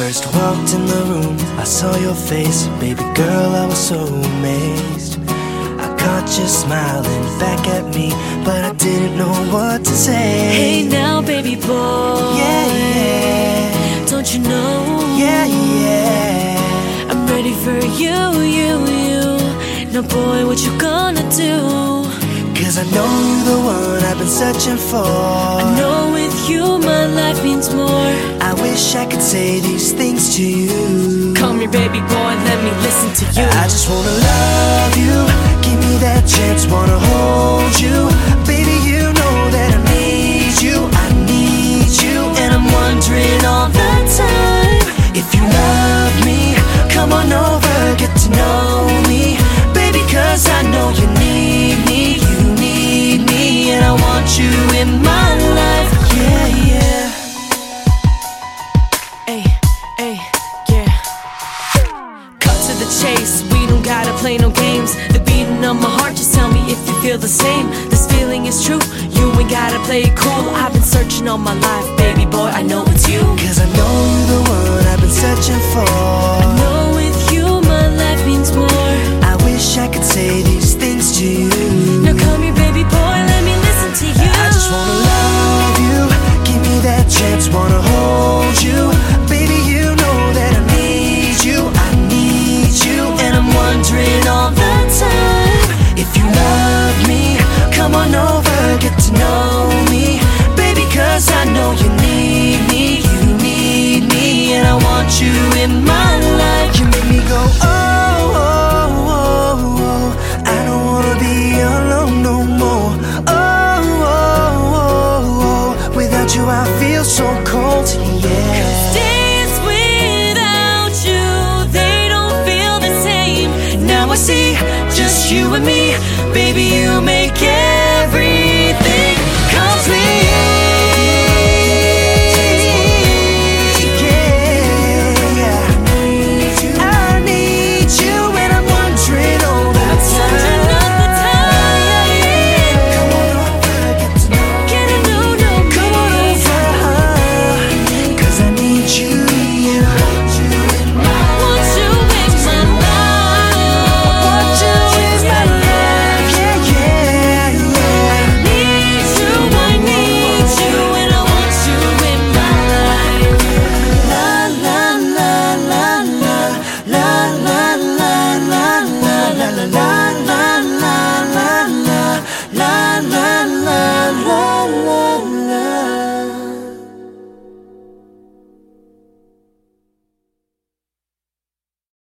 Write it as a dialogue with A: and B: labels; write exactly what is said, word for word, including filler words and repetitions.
A: first walked in the room, I saw your face. Baby girl, I was so amazed. I caught you smiling back at me, but I didn't know what to say.
B: Hey now, baby boy.
A: Yeah, yeah.
B: Don't you know?
A: Yeah, yeah.
B: I'm ready for you, you, you. Now boy, what you gonna do?
A: Cause I know you're the one I've been searching for.
B: I know with you my life means more.
A: I wish I could say these things to you.
B: Come here, baby boy, let me listen to you.
A: I just wanna love you, give me that chance, wanna hold you. Baby, you know that I need you, I need you. And I'm wondering all the time, if you love me, come on over, get to know me. Baby, cause I know you need me, you need me. And I want you in my life, yeah, yeah.
B: Ay, ay, yeah. Cut to the chase, we don't gotta play no games. The beating of my heart, just tell me if you feel the same. This feeling is true, you ain't gotta play it cool. I've been searching all my life, baby boy, I know it's you.
A: Cause I know you're the one I've been searching for.
B: I know with you my life means more.
A: I wish I could say these things to you.
B: Now come here, baby boy, let me listen to you.
A: I just wanna love you, give me that chance, wanna hold you. Baby, you know that I need you, I need you. And I'm wondering all the time, if you love me, come on over, get to know me. Baby, cause I know you need me, you need me. And I want you in my life. You make me go, oh, oh, oh, oh. I don't wanna be alone no more. Oh, oh, oh, oh. Without you I feel so cold, yeah.
B: Days without you, they don't feel the same.
A: Now I see, just you and me. Baby, you make every